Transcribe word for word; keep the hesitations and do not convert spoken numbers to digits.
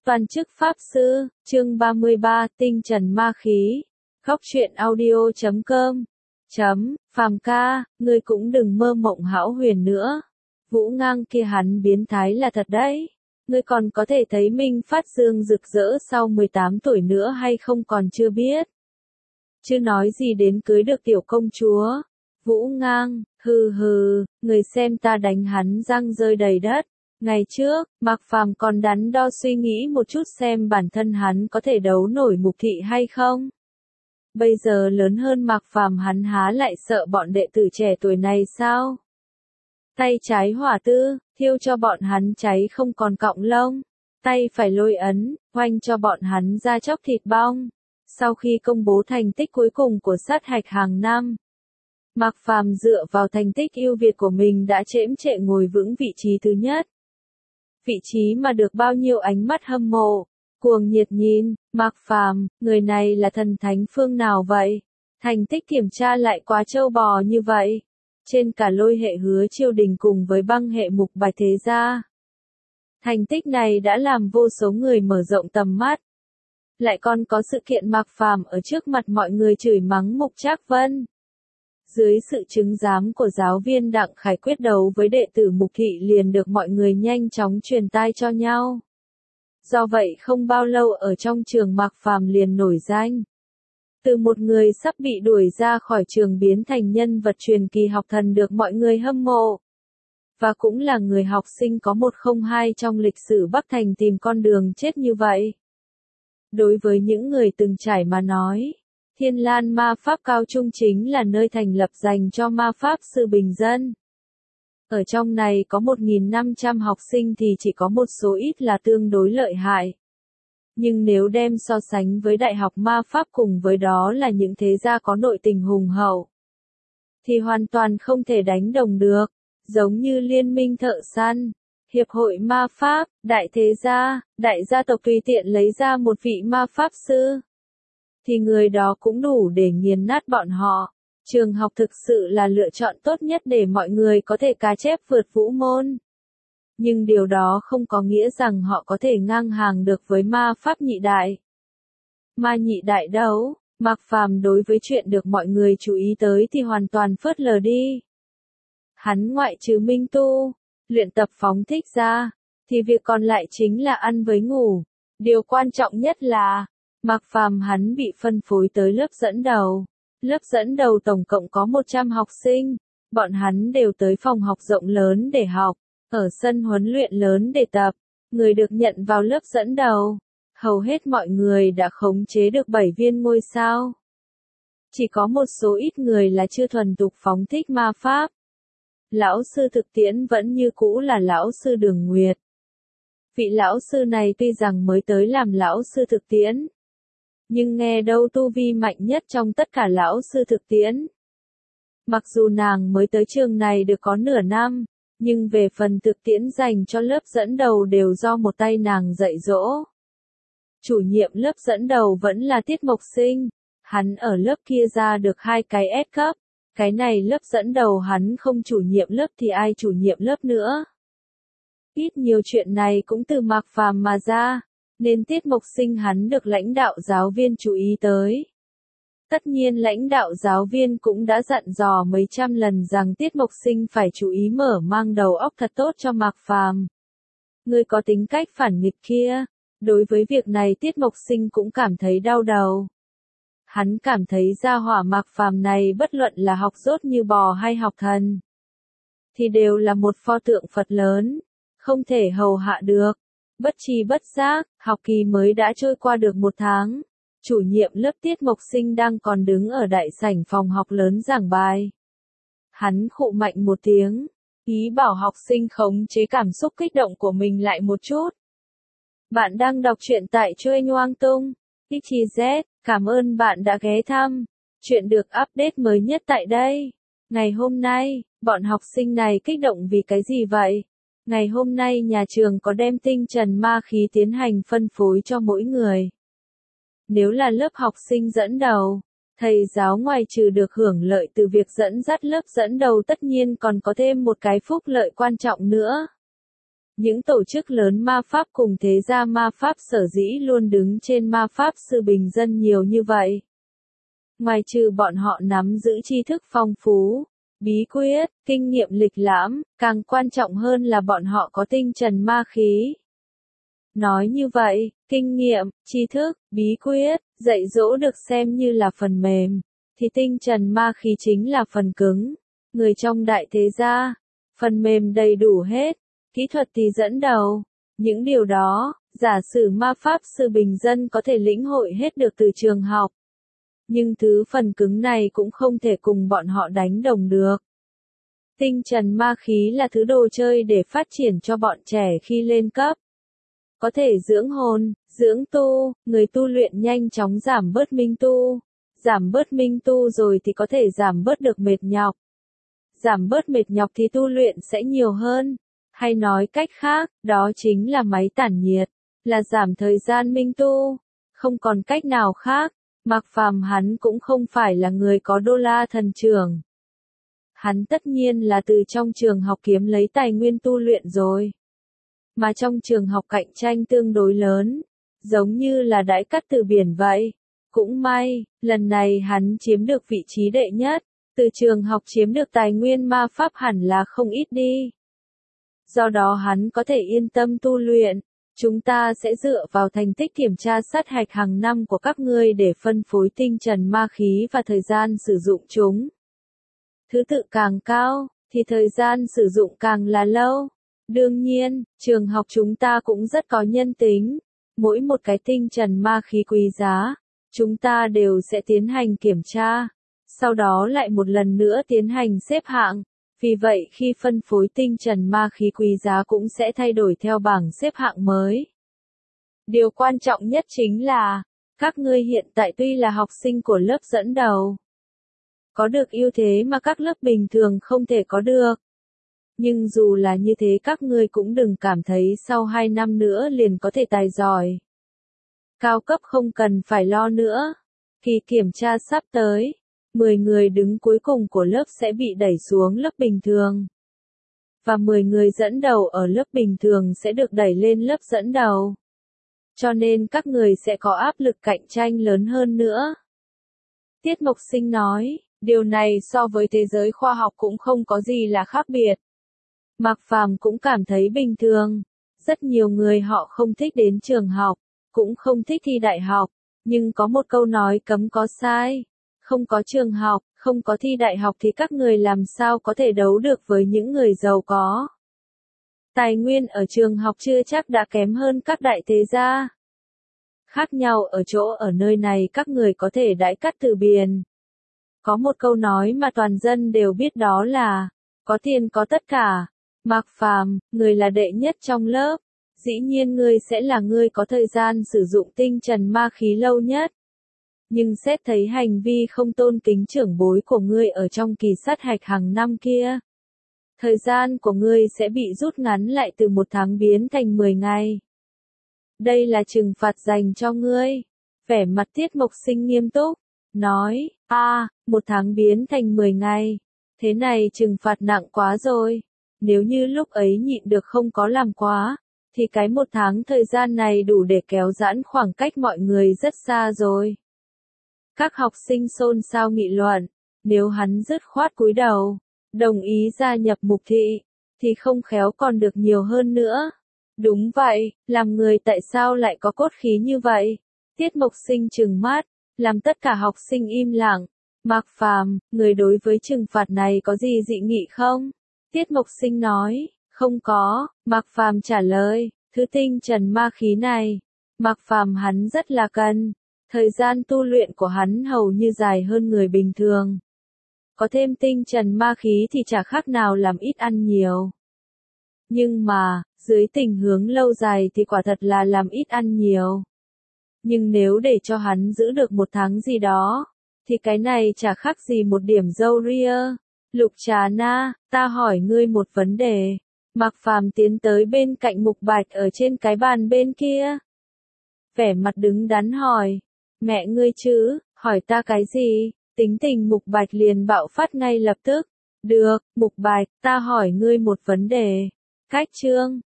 Toàn chức Pháp Sư, chương ba mươi ba, Tinh Trần Ma Khí. Góc truyện audio chấm com. Chấm, Phàm ca, ngươi cũng đừng mơ mộng hão huyền nữa. Vũ Ngang kia hắn biến thái là thật đấy. Ngươi còn có thể thấy Minh Phát Dương rực rỡ sau mười tám tuổi nữa hay không còn chưa biết. Chứ nói gì đến cưới được tiểu công chúa. Vũ Ngang, hừ hừ, người xem ta đánh hắn răng rơi đầy đất. Ngày trước, Mạc Phàm còn đắn đo suy nghĩ một chút xem bản thân hắn có thể đấu nổi Mục Thị hay không. Bây giờ lớn hơn Mạc Phàm hắn há lại sợ bọn đệ tử trẻ tuổi này sao? Tay trái hỏa tư, thiêu cho bọn hắn cháy không còn cọng lông. Tay phải lôi ấn, oanh cho bọn hắn ra chóc thịt bong. Sau khi công bố thành tích cuối cùng của sát hạch hàng năm, Mạc Phàm dựa vào thành tích ưu việt của mình đã chễm chệ ngồi vững vị trí thứ nhất. Vị trí mà được bao nhiêu ánh mắt hâm mộ, cuồng nhiệt nhìn, Mạc Phàm, người này là thần thánh phương nào vậy? Thành tích kiểm tra lại quá trâu bò như vậy. Trên cả lôi hệ Hứa Chiêu Đình cùng với băng hệ Mục Bạch Thế Gia. Thành tích này đã làm vô số người mở rộng tầm mắt. Lại còn có sự kiện Mạc Phàm ở trước mặt mọi người chửi mắng Mục Trác Vân. Dưới sự chứng giám của giáo viên Đặng Khải quyết đấu với đệ tử Mục Thị liền được mọi người nhanh chóng truyền tai cho nhau. Do vậy không bao lâu ở trong trường Mạc Phàm liền nổi danh. Từ một người sắp bị đuổi ra khỏi trường biến thành nhân vật truyền kỳ học thần được mọi người hâm mộ. Và cũng là người học sinh có một không hai trong lịch sử Bắc Thành tìm con đường chết như vậy. Đối với những người từng trải mà nói, Thiên Lan Ma Pháp Cao Trung chính là nơi thành lập dành cho ma pháp sư bình dân. Ở trong này có một nghìn năm trăm học sinh thì chỉ có một số ít là tương đối lợi hại. Nhưng nếu đem so sánh với Đại học Ma Pháp cùng với đó là những thế gia có nội tình hùng hậu, thì hoàn toàn không thể đánh đồng được. Giống như Liên minh Thợ Săn, Hiệp hội Ma Pháp, Đại thế gia, Đại gia tộc tùy tiện lấy ra một vị ma pháp sư, thì người đó cũng đủ để nghiền nát bọn họ. Trường học thực sự là lựa chọn tốt nhất để mọi người có thể cá chép vượt vũ môn. Nhưng điều đó không có nghĩa rằng họ có thể ngang hàng được với ma pháp nhị đại. Ma nhị đại đâu? Mạc Phàm đối với chuyện được mọi người chú ý tới thì hoàn toàn phớt lờ đi. Hắn ngoại trừ minh tu, luyện tập phóng thích ra, thì việc còn lại chính là ăn với ngủ. Điều quan trọng nhất là, Mạc Phàm hắn bị phân phối tới lớp dẫn đầu. Lớp dẫn đầu tổng cộng có một trăm học sinh, bọn hắn đều tới phòng học rộng lớn để học, ở sân huấn luyện lớn để tập. Người được nhận vào lớp dẫn đầu, hầu hết mọi người đã khống chế được bảy viên ngôi sao. Chỉ có một số ít người là chưa thuần thục phóng thích ma pháp. Lão sư thực tiễn vẫn như cũ là lão sư Đường Nguyệt. Vị lão sư này tuy rằng mới tới làm lão sư thực tiễn, nhưng nghe đâu tu vi mạnh nhất trong tất cả lão sư thực tiễn. Mặc dù nàng mới tới trường này được có nửa năm, nhưng về phần thực tiễn dành cho lớp dẫn đầu đều do một tay nàng dạy dỗ. Chủ nhiệm lớp dẫn đầu vẫn là Tiết Mộc Sinh, hắn ở lớp kia ra được hai cái S cấp, cái này lớp dẫn đầu hắn không chủ nhiệm lớp thì ai chủ nhiệm lớp nữa. Ít nhiều chuyện này cũng từ Mạc Phàm mà ra. Nên Tiết Mộc Sinh hắn được lãnh đạo giáo viên chú ý tới. Tất nhiên lãnh đạo giáo viên cũng đã dặn dò mấy trăm lần rằng Tiết Mộc Sinh phải chú ý mở mang đầu óc thật tốt cho Mạc Phàm. Người có tính cách phản nghịch kia. Đối với việc này Tiết Mộc Sinh cũng cảm thấy đau đầu. Hắn cảm thấy gia hỏa Mạc Phàm này bất luận là học dốt như bò hay học thần, thì đều là một pho tượng Phật lớn, không thể hầu hạ được. Bất tri bất giác, học kỳ mới đã trôi qua được một tháng. Chủ nhiệm lớp Tiết Mộc Sinh đang còn đứng ở đại sảnh phòng học lớn giảng bài. Hắn khụ mạnh một tiếng, ý bảo học sinh khống chế cảm xúc kích động của mình lại một chút. Bạn đang đọc truyện tại Chuên Hoang Tung. ích zét, cảm ơn bạn đã ghé thăm. Chuyện được update mới nhất tại đây. Ngày hôm nay, bọn học sinh này kích động vì cái gì vậy? Ngày hôm nay nhà trường có đem tinh trần ma khí tiến hành phân phối cho mỗi người. Nếu là lớp học sinh dẫn đầu, thầy giáo ngoài trừ được hưởng lợi từ việc dẫn dắt lớp dẫn đầu tất nhiên còn có thêm một cái phúc lợi quan trọng nữa. Những tổ chức lớn ma pháp cùng thế gia ma pháp sở dĩ luôn đứng trên ma pháp sư bình dân nhiều như vậy. Ngoài trừ bọn họ nắm giữ tri thức phong phú, bí quyết, kinh nghiệm lịch lãm, càng quan trọng hơn là bọn họ có tinh trần ma khí. Nói như vậy, kinh nghiệm, tri thức, bí quyết, dạy dỗ được xem như là phần mềm, thì tinh trần ma khí chính là phần cứng. Người trong đại thế gia, phần mềm đầy đủ hết, kỹ thuật thì dẫn đầu. Những điều đó, giả sử ma pháp sư bình dân có thể lĩnh hội hết được từ trường học. Nhưng thứ phần cứng này cũng không thể cùng bọn họ đánh đồng được. Tinh trần ma khí là thứ đồ chơi để phát triển cho bọn trẻ khi lên cấp. Có thể dưỡng hồn, dưỡng tu, người tu luyện nhanh chóng giảm bớt minh tu. Giảm bớt minh tu rồi thì có thể giảm bớt được mệt nhọc. Giảm bớt mệt nhọc thì tu luyện sẽ nhiều hơn. Hay nói cách khác, đó chính là máy tản nhiệt, là giảm thời gian minh tu. Không còn cách nào khác, Mạc Phàm hắn cũng không phải là người có đô la thần trưởng. Hắn tất nhiên là từ trong trường học kiếm lấy tài nguyên tu luyện rồi. Mà trong trường học cạnh tranh tương đối lớn, giống như là đãi cát từ biển vậy. Cũng may, lần này hắn chiếm được vị trí đệ nhất, từ trường học chiếm được tài nguyên ma pháp hẳn là không ít đi. Do đó hắn có thể yên tâm tu luyện, chúng ta sẽ dựa vào thành tích kiểm tra sát hạch hàng năm của các ngươi để phân phối tinh trần ma khí và thời gian sử dụng chúng. Thứ tự càng cao, thì thời gian sử dụng càng là lâu. Đương nhiên, trường học chúng ta cũng rất có nhân tính. Mỗi một cái tinh trần ma khí quý giá, chúng ta đều sẽ tiến hành kiểm tra. Sau đó lại một lần nữa tiến hành xếp hạng. Vì vậy khi phân phối tinh trần ma khí quý giá cũng sẽ thay đổi theo bảng xếp hạng mới. Điều quan trọng nhất chính là, các ngươi hiện tại tuy là học sinh của lớp dẫn đầu, có được ưu thế mà các lớp bình thường không thể có được. Nhưng dù là như thế các ngươi cũng đừng cảm thấy sau hai năm nữa liền có thể tài giỏi. Cao cấp không cần phải lo nữa. Kỳ kiểm tra sắp tới, mười người đứng cuối cùng của lớp sẽ bị đẩy xuống lớp bình thường. Và mười người dẫn đầu ở lớp bình thường sẽ được đẩy lên lớp dẫn đầu. Cho nên các người sẽ có áp lực cạnh tranh lớn hơn nữa. Tiết Mộc Sinh nói, điều này so với thế giới khoa học cũng không có gì là khác biệt. Mạc Phàm cũng cảm thấy bình thường. Rất nhiều người họ không thích đến trường học, cũng không thích thi đại học. Nhưng có một câu nói cấm có sai. Không có trường học, không có thi đại học thì các người làm sao có thể đấu được với những người giàu có. Tài nguyên ở trường học chưa chắc đã kém hơn các đại thế gia. Khác nhau ở chỗ ở nơi này các người có thể đãi cát từ biển. Có một câu nói mà toàn dân đều biết đó là, có tiền có tất cả. Mạc Phàm, người là đệ nhất trong lớp. Dĩ nhiên ngươi sẽ là người có thời gian sử dụng tinh trần ma khí lâu nhất. Nhưng xét thấy hành vi không tôn kính trưởng bối của ngươi ở trong kỳ sát hạch hàng năm kia, thời gian của ngươi sẽ bị rút ngắn lại từ một tháng biến thành mười ngày. Đây là trừng phạt dành cho ngươi. Vẻ mặt Tiết Mộc Sinh nghiêm túc, nói, a, à, một tháng biến thành mười ngày. Thế này trừng phạt nặng quá rồi. Nếu như lúc ấy nhịn được không có làm quá, thì cái một tháng thời gian này đủ để kéo giãn khoảng cách mọi người rất xa rồi. Các học sinh xôn xao nghị luận, nếu hắn dứt khoát cúi đầu, đồng ý gia nhập Mục Thị, thì không khéo còn được nhiều hơn nữa. Đúng vậy, làm người tại sao lại có cốt khí như vậy? Tiết Mộc Sinh trừng mắt, làm tất cả học sinh im lặng. Mạc Phàm, người đối với trừng phạt này có gì dị nghị không? Tiết Mộc Sinh nói, không có. Mạc Phàm trả lời, thứ tinh trần ma khí này, Mạc Phàm hắn rất là cần. Thời gian tu luyện của hắn hầu như dài hơn người bình thường. Có thêm tinh trần ma khí thì chả khác nào làm ít ăn nhiều. Nhưng mà, dưới tình huống lâu dài thì quả thật là làm ít ăn nhiều. Nhưng nếu để cho hắn giữ được một tháng gì đó, thì cái này chả khác gì một điểm dâu ria. Lục Trà Na, ta hỏi ngươi một vấn đề. Mạc Phàm tiến tới bên cạnh Mục Bạch ở trên cái bàn bên kia. Vẻ mặt đứng đắn hỏi. Mẹ ngươi chứ, hỏi ta cái gì? Tính tình Mục Bạch liền bạo phát ngay lập tức. Được, Mục Bạch, ta hỏi ngươi một vấn đề. Cách chương,